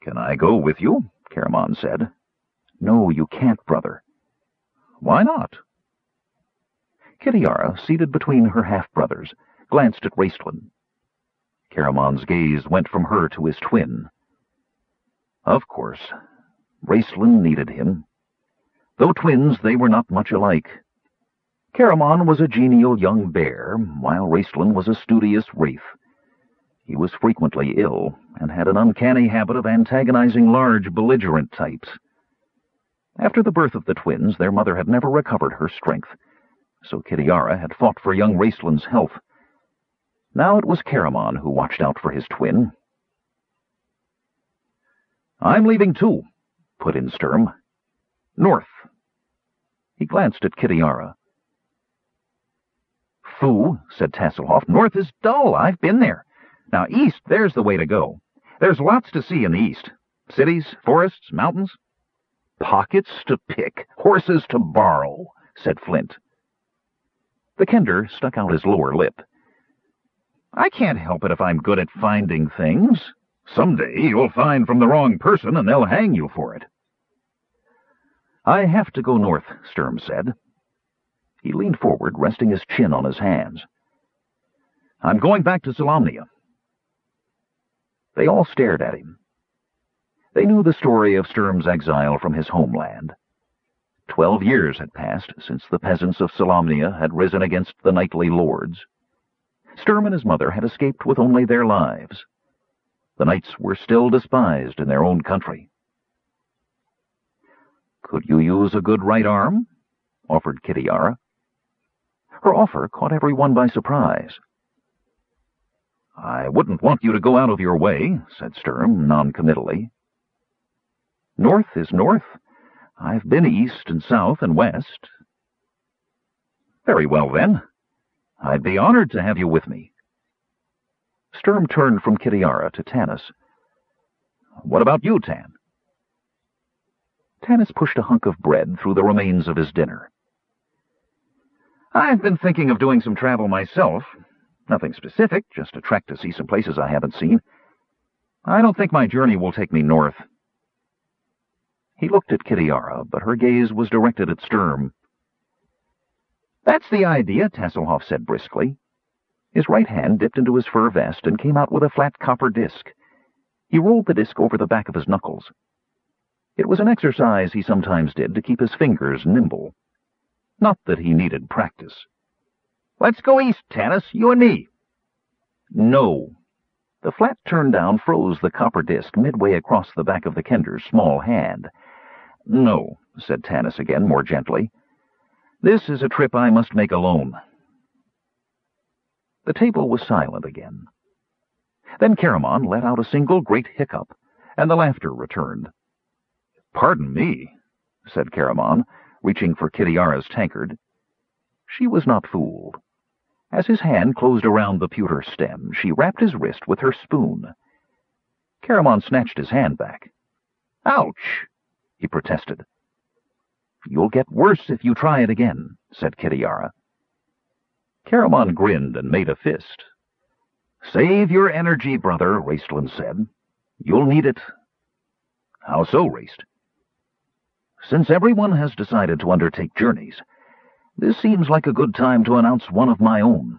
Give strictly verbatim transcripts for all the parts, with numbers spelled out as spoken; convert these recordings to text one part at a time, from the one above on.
"Can I go with you?" Caramon said. "No, you can't, brother." "Why not?" Kitiara, seated between her half-brothers, glanced at Raistlin. Caramon's gaze went from her to his twin. Of course, Raistlin needed him. Though twins, they were not much alike. Caramon was a genial young bear, while Raistlin was a studious wraith. He was frequently ill, and had an uncanny habit of antagonizing large, belligerent types. After the birth of the twins, their mother had never recovered her strength, so Kitiara had fought for young Raistlin's health. Now it was Caramon who watched out for his twin. "I'm leaving too," put in Sturm. "North." He glanced at Kitiara. "Foo," said Tasselhoff. "North is dull. I've been there. Now, east, there's the way to go. There's lots to see in the east. Cities, forests, mountains." "Pockets to pick, horses to borrow," said Flint. The Kender stuck out his lower lip. "I can't help it if I'm good at finding things. Someday you'll find from the wrong person, and they'll hang you for it." "I have to go north," Sturm said. He leaned forward, resting his chin on his hands. "I'm going back to Solamnia." They all stared at him. They knew the story of Sturm's exile from his homeland. Twelve years had passed since the peasants of Solamnia had risen against the knightly lords. Sturm and his mother had escaped with only their lives. The knights were still despised in their own country. "Could you use a good right arm?" offered Kitiara. Her offer caught everyone by surprise. "I wouldn't want you to go out of your way," said Sturm, noncommittally. "North is north. I've been east and south and west." "Very well, then. I'd be honored to have you with me." Sturm turned from Kitiara to Tanis. "What about you, Tan?" Tanis pushed a hunk of bread through the remains of his dinner. "I've been thinking of doing some travel myself. Nothing specific, just a trek to see some places I haven't seen. I don't think my journey will take me north." He looked at Kitiara, but her gaze was directed at Sturm. "That's the idea," Tasselhoff said briskly. His right hand dipped into his fur vest and came out with a flat copper disc. He rolled the disc over the back of his knuckles. It was an exercise he sometimes did to keep his fingers nimble. Not that he needed practice. "Let's go east, Tanis, you and me." "No." The flat turn-down froze the copper disc midway across the back of the Kender's small hand. "No," said Tanis again, more gently. "This is a trip I must make alone." The table was silent again. Then Caramon let out a single great hiccup, and the laughter returned. "Pardon me," said Caramon, reaching for Kitiara's tankard. She was not fooled. As his hand closed around the pewter stem, she rapped his wrist with her spoon. Caramon snatched his hand back. "Ouch!" he protested. "You'll get worse if you try it again," said Kitiara. Caramon grinned and made a fist. "Save your energy, brother," Raistlin said. "You'll need it." "How so, Raist?" "Since everyone has decided to undertake journeys, this seems like a good time to announce one of my own."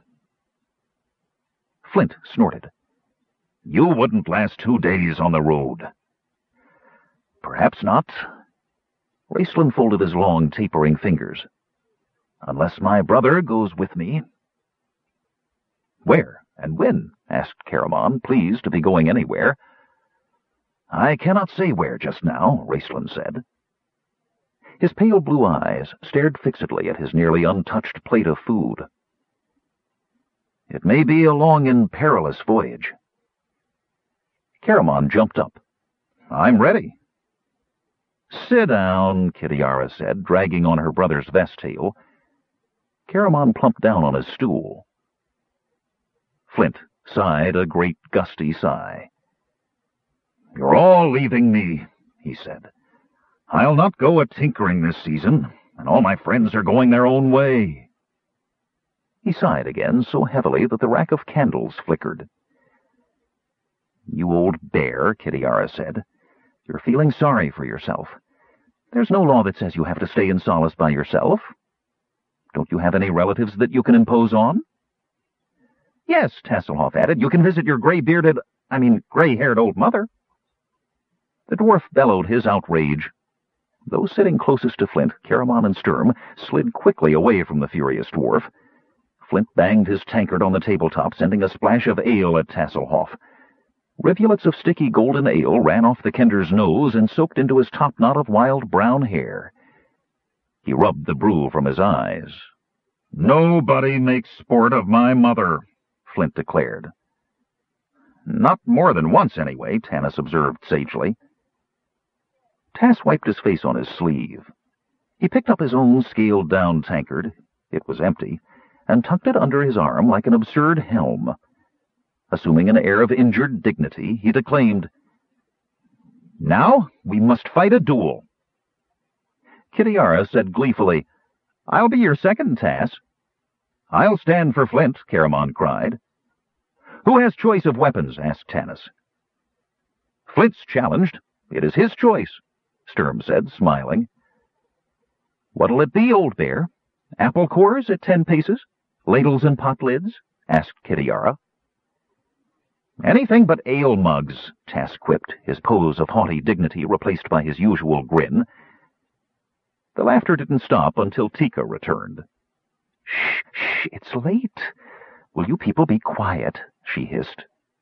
Flint snorted. "You wouldn't last two days on the road." "Perhaps not." Raistlin folded his long, tapering fingers. "Unless my brother goes with me." "Where and when?" asked Caramon, pleased to be going anywhere. "I cannot say where just now," Raistlin said. His pale blue eyes stared fixedly at his nearly untouched plate of food. "It may be a long and perilous voyage." Caramon jumped up. "I'm ready." "Sit down," Kitiara said, dragging on her brother's vest tail. Caramon plumped down on his stool. Flint sighed a great gusty sigh. "You're all leaving me," he said. "I'll not go a-tinkering this season, and all my friends are going their own way." He sighed again, so heavily that the rack of candles flickered. "You old bear," Kitiara said. You're feeling sorry for yourself. There's no law that says you have to stay in Solace by yourself. Don't you have any relatives that you can impose on? Yes, Tasselhoff added, you can visit your gray-bearded, I mean, gray-haired old mother. The dwarf bellowed his outrage. Those sitting closest to Flint, Caramon and Sturm, slid quickly away from the furious dwarf. Flint banged his tankard on the tabletop, sending a splash of ale at Tasselhoff. Rivulets of sticky golden ale ran off the Kender's nose and soaked into his topknot of wild brown hair. He rubbed the brew from his eyes. Nobody makes sport of my mother, Flint declared. Not more than once, anyway, Tanis observed sagely. Tass wiped his face on his sleeve. He picked up his own scaled-down tankard, it was empty, and tucked it under his arm like an absurd helm. Assuming an air of injured dignity, he declaimed, "Now we must fight a duel." Kitiara said gleefully, "I'll be your second, Tass." "I'll stand for Flint," Caramon cried. "Who has choice of weapons?" asked Tanis. "Flint's challenged. It is his choice," Sturm said, smiling. "What'll it be, old bear? Apple cores at ten paces? Ladles and pot lids?" asked Kitiara. "Anything but ale mugs," Tass quipped, his pose of haughty dignity replaced by his usual grin. The laughter didn't stop until Tika returned. "Shh, shh, it's late. Will you people be quiet?" she hissed.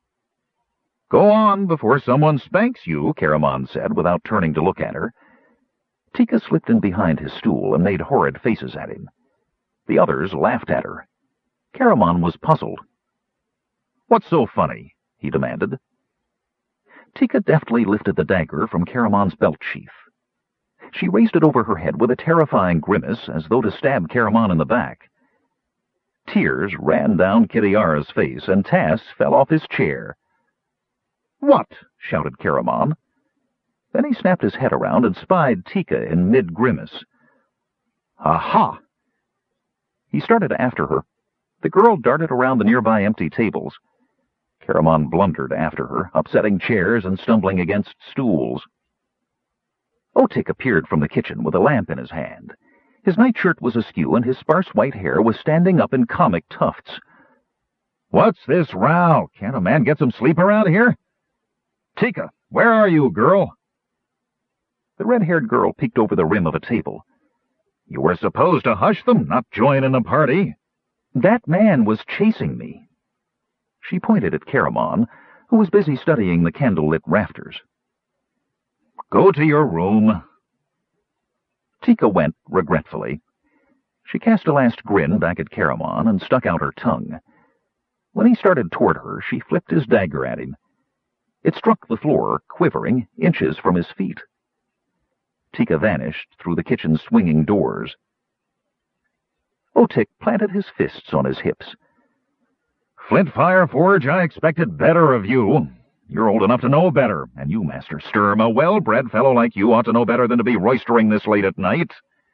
"Go on before someone spanks you," Caramon said, without turning to look at her. Tika slipped in behind his stool and made horrid faces at him. The others laughed at her. Caramon was puzzled. "What's so funny?" he demanded. Tika deftly lifted the dagger from Caramon's belt sheath. She raised it over her head with a terrifying grimace, as though to stab Caramon in the back. Tears ran down Kitiara's face, and Tass fell off his chair. "What?" shouted Caramon. Then he snapped his head around and spied Tika in mid-grimace. "Aha!" He started after her. The girl darted around the nearby empty tables. Caramon blundered after her, upsetting chairs and stumbling against stools. Otik appeared from the kitchen with a lamp in his hand. His nightshirt was askew, and his sparse white hair was standing up in comic tufts. "What's this row? Can't a man get some sleep around here? Tika, where are you, girl?" The red-haired girl peeked over the rim of a table. "You were supposed to hush them, not join in the party." "That man was chasing me." She pointed at Caramon, who was busy studying the candle-lit rafters. "Go to your room." Tika went, regretfully. She cast a last grin back at Caramon and stuck out her tongue. When he started toward her, she flipped his dagger at him. It struck the floor, quivering, inches from his feet. Tika vanished through the kitchen's swinging doors. Otik planted his fists on his hips. "Flint Fireforge, I expected better of you. You're old enough to know better, and you, Master Sturm, a well-bred fellow like you, ought to know better than to be roistering this late at night."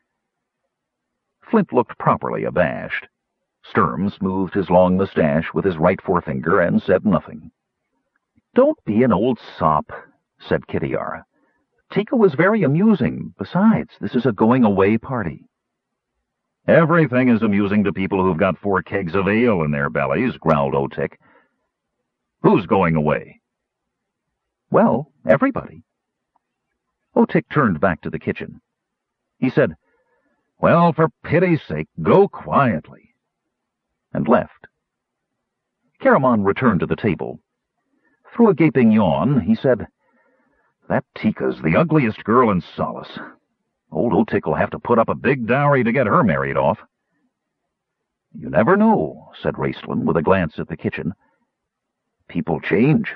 Flint looked properly abashed. Sturm smoothed his long mustache with his right forefinger and said nothing. "Don't be an old sop," said Kitiara. "Tika was very amusing. Besides, this is a going-away party." "Everything is amusing to people who've got four kegs of ale in their bellies," growled Otik. "Who's going away?" "Well, everybody." Otik turned back to the kitchen. He said, "Well, for pity's sake, go quietly," and left. Caramon returned to the table. Through a gaping yawn, he said, "That Tika's the ugliest girl in Solace. Old Otik will have to put up a big dowry to get her married off." "You never know," said Raistlin with a glance at the kitchen. "People change."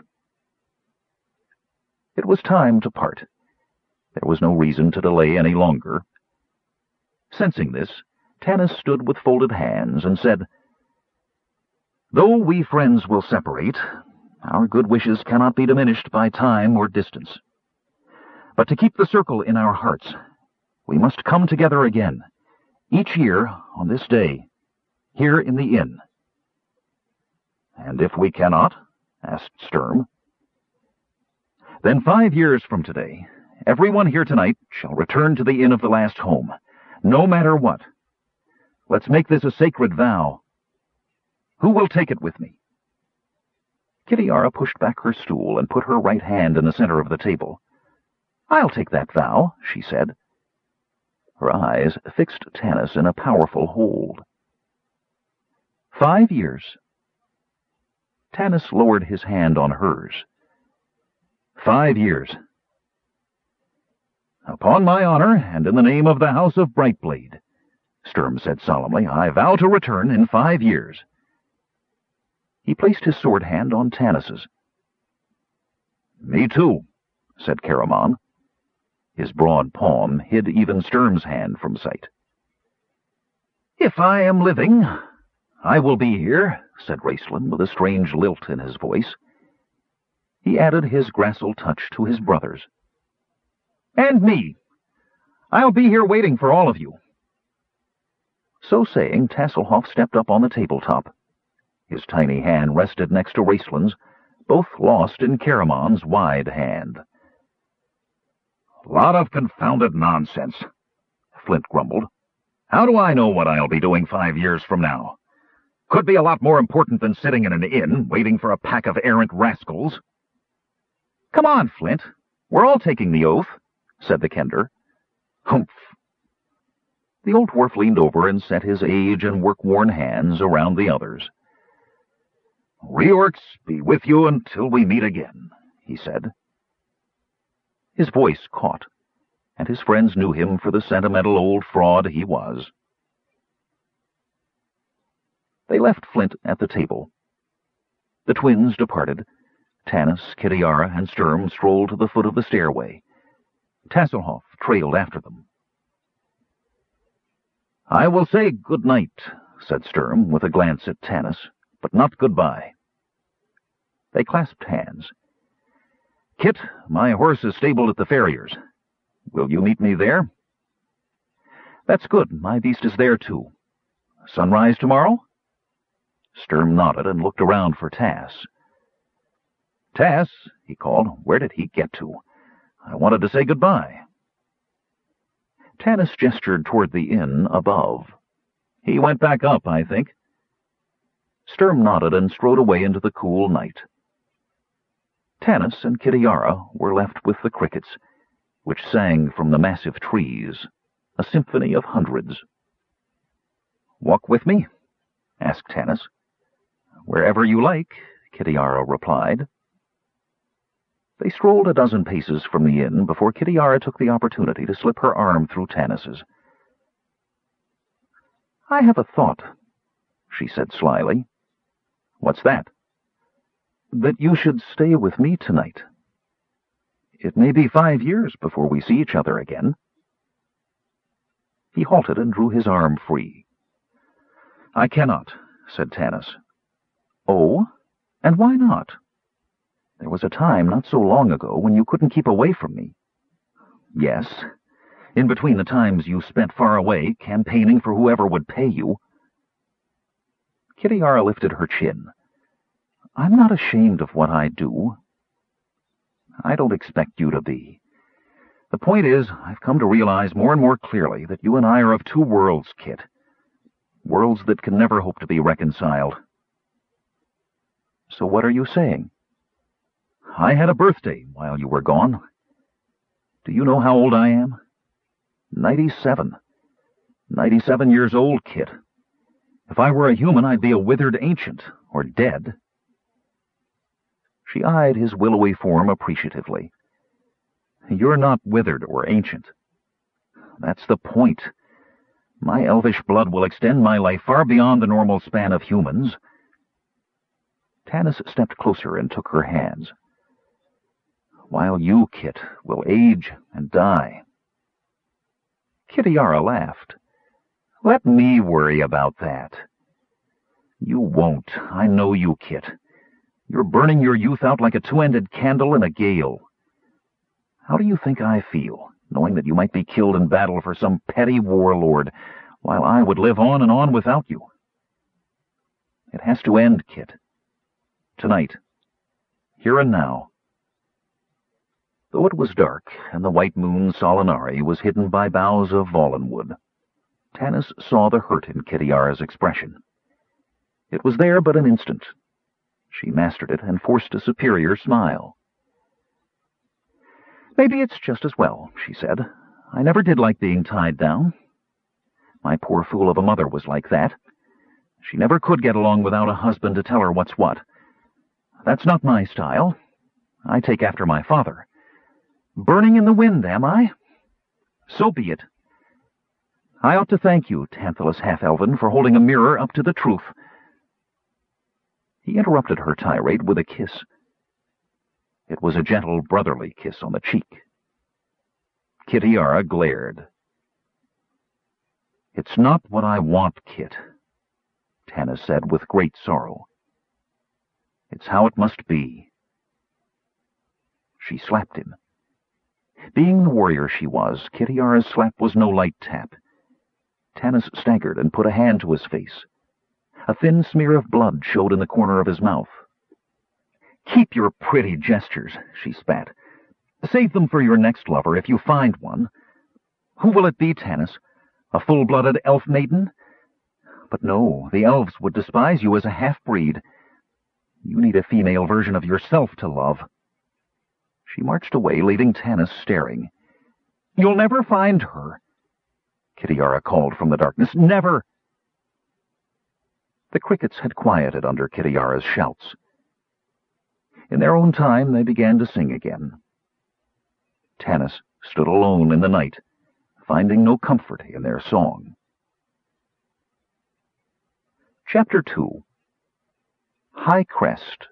It was time to part. There was no reason to delay any longer. Sensing this, Tanis stood with folded hands and said, "Though we friends will separate, our good wishes cannot be diminished by time or distance. But to keep the circle in our hearts, we must come together again, each year on this day, here in the inn." "And if we cannot?" asked Sturm. "Then five years from today, Everyone here tonight shall return to the Inn of the Last Home, no matter what. Let's make this a sacred vow. Who will take it with me?" Kitiara pushed back her stool and put her right hand in the center of the table. "I'll take that vow," she said. Her eyes fixed Tanis in a powerful hold. "Five years." Tanis lowered his hand on hers. "Five years." "Upon my honor, and in the name of the House of Brightblade," Sturm said solemnly, "I vow to return in five years." He placed his sword hand on Tanis's. "Me too," said Caramon. His broad palm hid even Sturm's hand from sight. "If I am living, I will be here," said Raistlin with a strange lilt in his voice. He added his gracile touch to his brothers. "And me. I'll be here waiting for all of you." So saying, Tasselhoff stepped up on the tabletop. His tiny hand rested next to Raistlin's, both lost in Caramon's wide hand. "Lot of confounded nonsense," Flint grumbled. "How do I know what I'll be doing five years from now? Could be a lot more important than sitting in an inn, waiting for a pack of errant rascals." "Come on, Flint. We're all taking the oath," said the Kender. "Humph." The old dwarf leaned over and set his age and work-worn hands around the others. "Reorx be with you until we meet again," he said. His voice caught, and his friends knew him for the sentimental old fraud he was. They left Flint at the table. The twins departed. Tanis, Kitiara, and Sturm strolled to the foot of the stairway. Tasselhoff trailed after them. "I will say good night," said Sturm, with a glance at Tanis, "but not goodbye." They clasped hands. "Kit, my horse is stabled at the farrier's. Will you meet me there?" "That's good. My beast is there, too. Sunrise tomorrow?" Sturm nodded and looked around for Tass. "Tass," he called, "where did he get to? I wanted to say goodbye." Tanis gestured toward the inn above. "He went back up, I think." Sturm nodded and strode away into the cool night. Tanis and Kitiara were left with the crickets, which sang from the massive trees, a symphony of hundreds. "Walk with me?" asked Tanis. "Wherever you like," Kitiara replied. They strolled a dozen paces from the inn before Kitiara took the opportunity to slip her arm through Tanis's. "I have a thought," she said slyly. "What's that?" "That you should stay with me tonight. It may be five years before we see each other again." He halted and drew his arm free. "I cannot," said Tanis. "Oh? And why not? There was a time not so long ago when you couldn't keep away from me." "Yes, in between the times you spent far away, campaigning for whoever would pay you." Kitiara lifted her chin. "I'm not ashamed of what I do. I don't expect you to be. The point is, I've come to realize more and more clearly that you and I are of two worlds, Kit. Worlds that can never hope to be reconciled." "So what are you saying?" "I had a birthday while you were gone. Do you know how old I am? Ninety-seven. Ninety-seven years old, Kit. If I were a human, I'd be a withered ancient, or dead." She eyed his willowy form appreciatively. "You're not withered or ancient. That's the point. My elvish blood will extend my life far beyond the normal span of humans." Tanis stepped closer and took her hands. "While you, Kit, will age and die." Kitiara laughed. "Let me worry about that." "You won't. I know you, Kit. You're burning your youth out like a two-ended candle in a gale. How do you think I feel, knowing that you might be killed in battle for some petty warlord, while I would live on and on without you? It has to end, Kit. Tonight. Here and now." Though it was dark, and the white moon Solinari was hidden by boughs of vallenwood, Tanis saw the hurt in Kitiara's expression. It was there but an instant. She mastered it and forced a superior smile. "Maybe it's just as well," she said. "I never did like being tied down. My poor fool of a mother was like that. She never could get along without a husband to tell her what's what. That's not my style. I take after my father. Burning in the wind, am I? So be it. I ought to thank you, Tantalus Half-Elven, for holding a mirror up to the truth." He interrupted her tirade with a kiss. It was a gentle, brotherly kiss on the cheek. Kitiara glared. "It's not what I want, Kit," Tanis said with great sorrow. "It's how it must be." She slapped him. Being the warrior she was, Kitiara's slap was no light tap. Tanis staggered and put a hand to his face. A thin smear of blood showed in the corner of his mouth. "Keep your pretty gestures," she spat. "Save them for your next lover, if you find one. Who will it be, Tanis? A full-blooded elf maiden? But no, the elves would despise you as a half-breed. You need a female version of yourself to love." She marched away, leaving Tanis staring. "You'll never find her," Kitiara called from the darkness. "Never!" The crickets had quieted under Kitiara's shouts. In their own time they began to sing again. Tanis stood alone in the night, finding no comfort in their song. Chapter two. High Crest.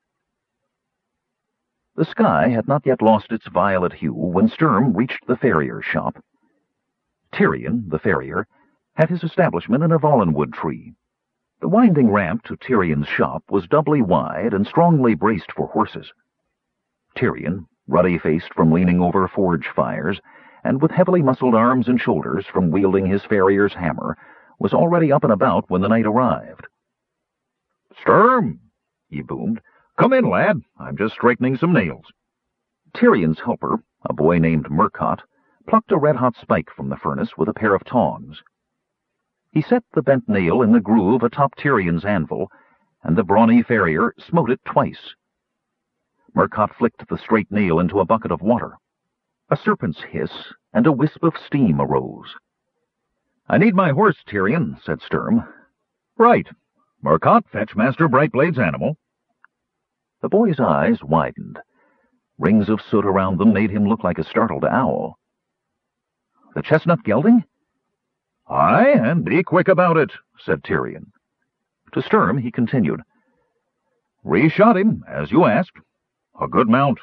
The sky had not yet lost its violet hue when Sturm reached the farrier's shop. Tyrion, the farrier, had his establishment in a vallenwood tree. The winding ramp to Tyrion's shop was doubly wide and strongly braced for horses. Tyrion, ruddy-faced from leaning over forge fires, and with heavily muscled arms and shoulders from wielding his farrier's hammer, was already up and about when the night arrived. "Sturm," he boomed. "Come in, lad. I'm just straightening some nails." Tyrion's helper, a boy named Murcott, plucked a red-hot spike from the furnace with a pair of tongs. He set the bent nail in the groove atop Tyrion's anvil, and the brawny farrier smote it twice. Murcott flicked the straight nail into a bucket of water. A serpent's hiss and a wisp of steam arose. "I need my horse, Tyrion," said Sturm. "Right. Murcott, fetch Master Brightblade's animal." The boy's eyes widened. Rings of soot around them made him look like a startled owl. "The chestnut gelding?" "Aye, and be quick about it," said Tyrion. To Sturm he continued, "Reshot him, as you asked. A good mount."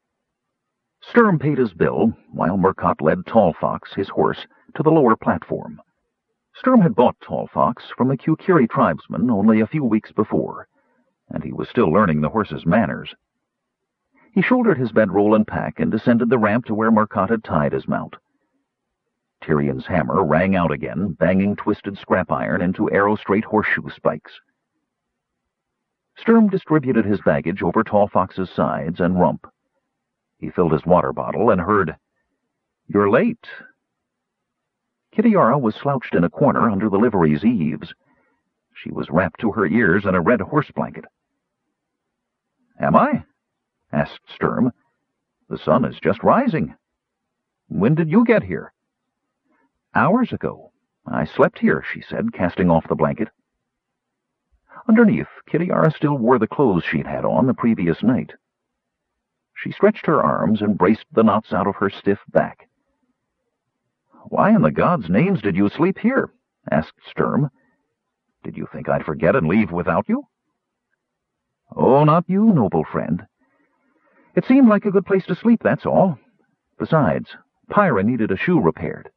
Sturm paid his bill, while Murcott led Tall Fox, his horse, to the lower platform. Sturm had bought Tall Fox from a Kukiri tribesman only a few weeks before, and he was still learning the horse's manners. He shouldered his bedroll and pack and descended the ramp to where Murcott had tied his mount. Tyrion's hammer rang out again, banging twisted scrap iron into arrow-straight horseshoe spikes. Sturm distributed his baggage over Tall Fox's sides and rump. He filled his water bottle and heard, "You're late." Kitiara was slouched in a corner under the livery's eaves. She was wrapped to her ears in a red horse blanket. "Am I?" asked Sturm. "The sun is just rising. When did you get here?" "Hours ago. I slept here," she said, casting off the blanket. Underneath, Kitiara still wore the clothes she'd had on the previous night. She stretched her arms and braced the knots out of her stiff back. "Why in the gods' names did you sleep here?" asked Sturm. "Did you think I'd forget and leave without you?" "Oh, not you, noble friend. It seemed like a good place to sleep, that's all. Besides, Pyra needed a shoe repaired."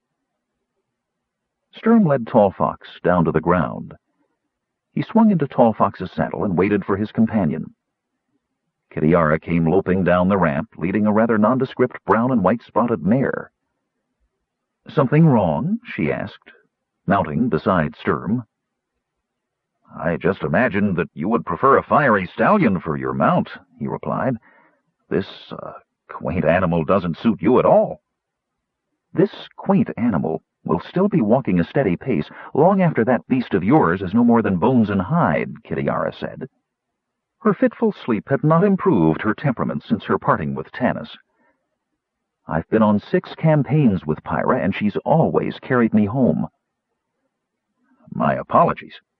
Sturm led Tall Fox down to the ground. He swung into Tall Fox's saddle and waited for his companion. Kitiara came loping down the ramp, leading a rather nondescript brown and white-spotted mare. "Something wrong?" she asked, mounting beside Sturm. "I just imagined that you would prefer a fiery stallion for your mount," he replied. "This uh, quaint animal doesn't suit you at all." "This quaint animal will still be walking a steady pace long after that beast of yours is no more than bones and hide," Kitiara said. Her fitful sleep had not improved her temperament since her parting with Tanis. "I've been on six campaigns with Pyra, and she's always carried me home." "My apologies.